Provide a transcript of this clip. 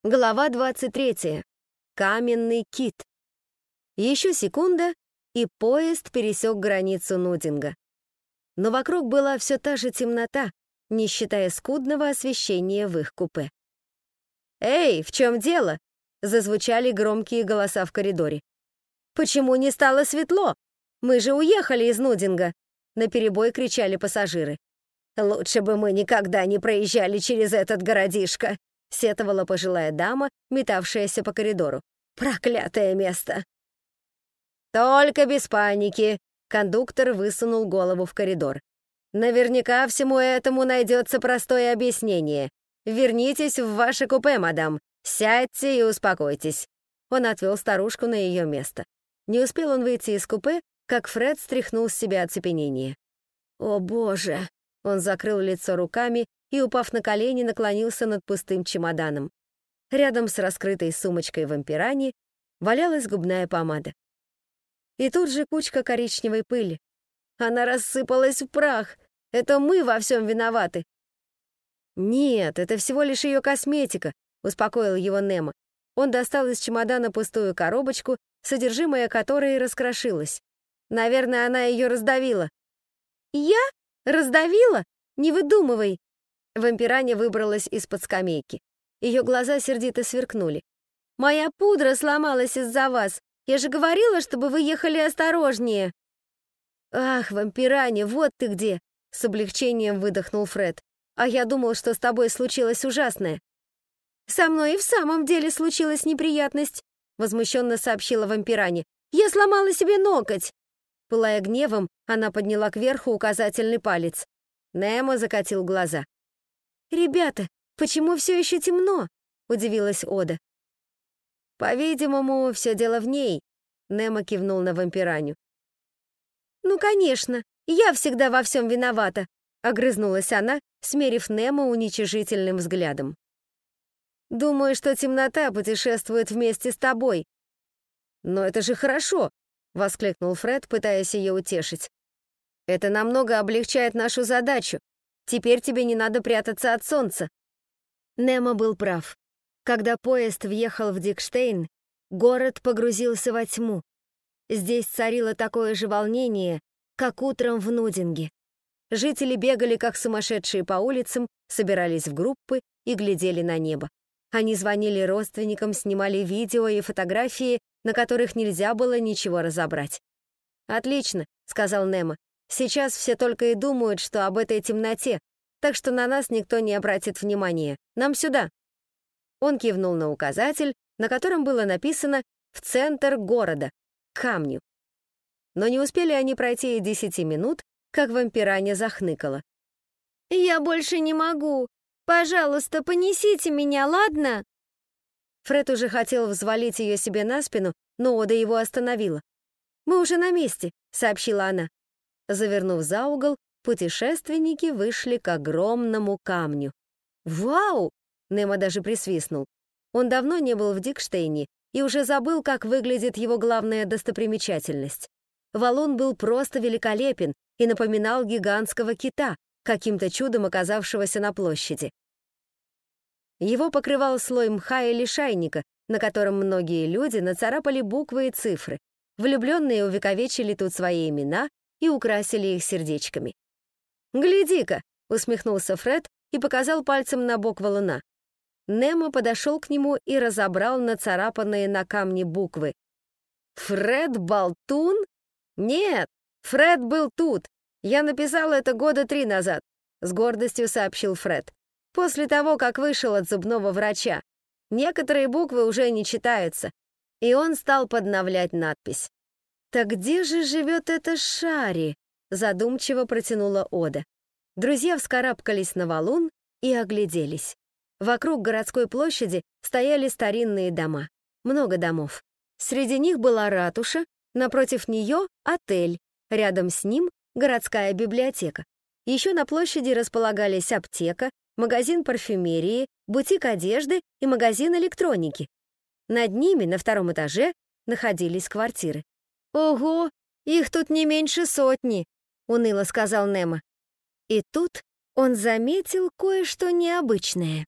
Глава 23. Каменный кит. Еще секунда, и поезд пересек границу Нудинга. Но вокруг была все та же темнота, не считая скудного освещения в их купе. «Эй, в чем дело?» — зазвучали громкие голоса в коридоре. «Почему не стало светло? Мы же уехали из Нудинга!» — наперебой кричали пассажиры. «Лучше бы мы никогда не проезжали через этот городишко!» — сетовала пожилая дама, метавшаяся по коридору. «Проклятое место!» «Только без паники!» — кондуктор высунул голову в коридор. «Наверняка всему этому найдется простое объяснение. Вернитесь в ваше купе, мадам. Сядьте и успокойтесь». Он отвел старушку на ее место. Не успел он выйти из купе, как Фред стряхнул с себя оцепенение. «О, Боже!» Он закрыл лицо руками и, упав на колени, наклонился над пустым чемоданом. Рядом с раскрытой сумочкой в ампиране валялась губная помада. И тут же кучка коричневой пыли. Она рассыпалась в прах. Это мы во всем виноваты. «Нет, это всего лишь ее косметика», — успокоил его Немо. Он достал из чемодана пустую коробочку, содержимое которой раскрошилось. Наверное, она ее раздавила. «Я? Раздавила? Не выдумывай!» Вампирания выбралась из-под скамейки. Ее глаза сердито сверкнули. «Моя пудра сломалась из-за вас. Я же говорила, чтобы вы ехали осторожнее!» «Ах, Вампирания, вот ты где!» С облегчением выдохнул Фред. «А я думал, что с тобой случилось ужасное». «Со мной и в самом деле случилась неприятность», возмущенно сообщила Вампирания. «Я сломала себе ноготь!» Пылая гневом, она подняла кверху указательный палец. Немо закатил глаза. «Ребята, почему все еще темно?» — удивилась Ода. «По-видимому, все дело в ней», — Немо кивнул на Вампиранию. «Ну, конечно, я всегда во всем виновата», — огрызнулась она, смерив Немо уничижительным взглядом. «Думаю, что темнота путешествует вместе с тобой». «Но это же хорошо», — воскликнул Фред, пытаясь ее утешить. «Это намного облегчает нашу задачу. Теперь тебе не надо прятаться от солнца». Немо был прав. Когда поезд въехал в Дикштейн, город погрузился во тьму. Здесь царило такое же волнение, как утром в Нудинге. Жители бегали, как сумасшедшие по улицам, собирались в группы и глядели на небо. Они звонили родственникам, снимали видео и фотографии, на которых нельзя было ничего разобрать. «Отлично», — сказал Немо. «Сейчас все только и думают, что об этой темноте, так что на нас никто не обратит внимания. Нам сюда». Он кивнул на указатель, на котором было написано «В центр города, к камню». Но не успели они пройти и 10 минут, как Вампирания захныкала. «Я больше не могу. Пожалуйста, понесите меня, ладно?» Фред уже хотел взвалить ее себе на спину, но Ода его остановила. «Мы уже на месте», — сообщила она. Завернув за угол, путешественники вышли к огромному камню. «Вау!» — Немо даже присвистнул. Он давно не был в Дикштейне и уже забыл, как выглядит его главная достопримечательность. Валун был просто великолепен и напоминал гигантского кита, каким-то чудом оказавшегося на площади. Его покрывал слой мха и лишайника, на котором многие люди нацарапали буквы и цифры. Влюбленные увековечили тут свои имена и украсили их сердечками. «Гляди-ка!» — усмехнулся Фред и показал пальцем на бок валуна. Немо подошел к нему и разобрал нацарапанные на камне буквы. «Фред Болтун? Нет, Фред был тут. Я написал это года 3 назад», — с гордостью сообщил Фред. «После того, как вышел от зубного врача. Некоторые буквы уже не читаются». И он стал подновлять надпись. «Так где же живет эта Шари?» — задумчиво протянула Ода. Друзья вскарабкались на валун и огляделись. Вокруг городской площади стояли старинные дома. Много домов. Среди них была ратуша, напротив нее — отель, рядом с ним — городская библиотека. Еще на площади располагались аптека, магазин парфюмерии, бутик одежды и магазин электроники. Над ними, на 2-м этаже, находились квартиры. «Ого, их тут не меньше 100», — уныло сказал Немо. И тут он заметил кое-что необычное.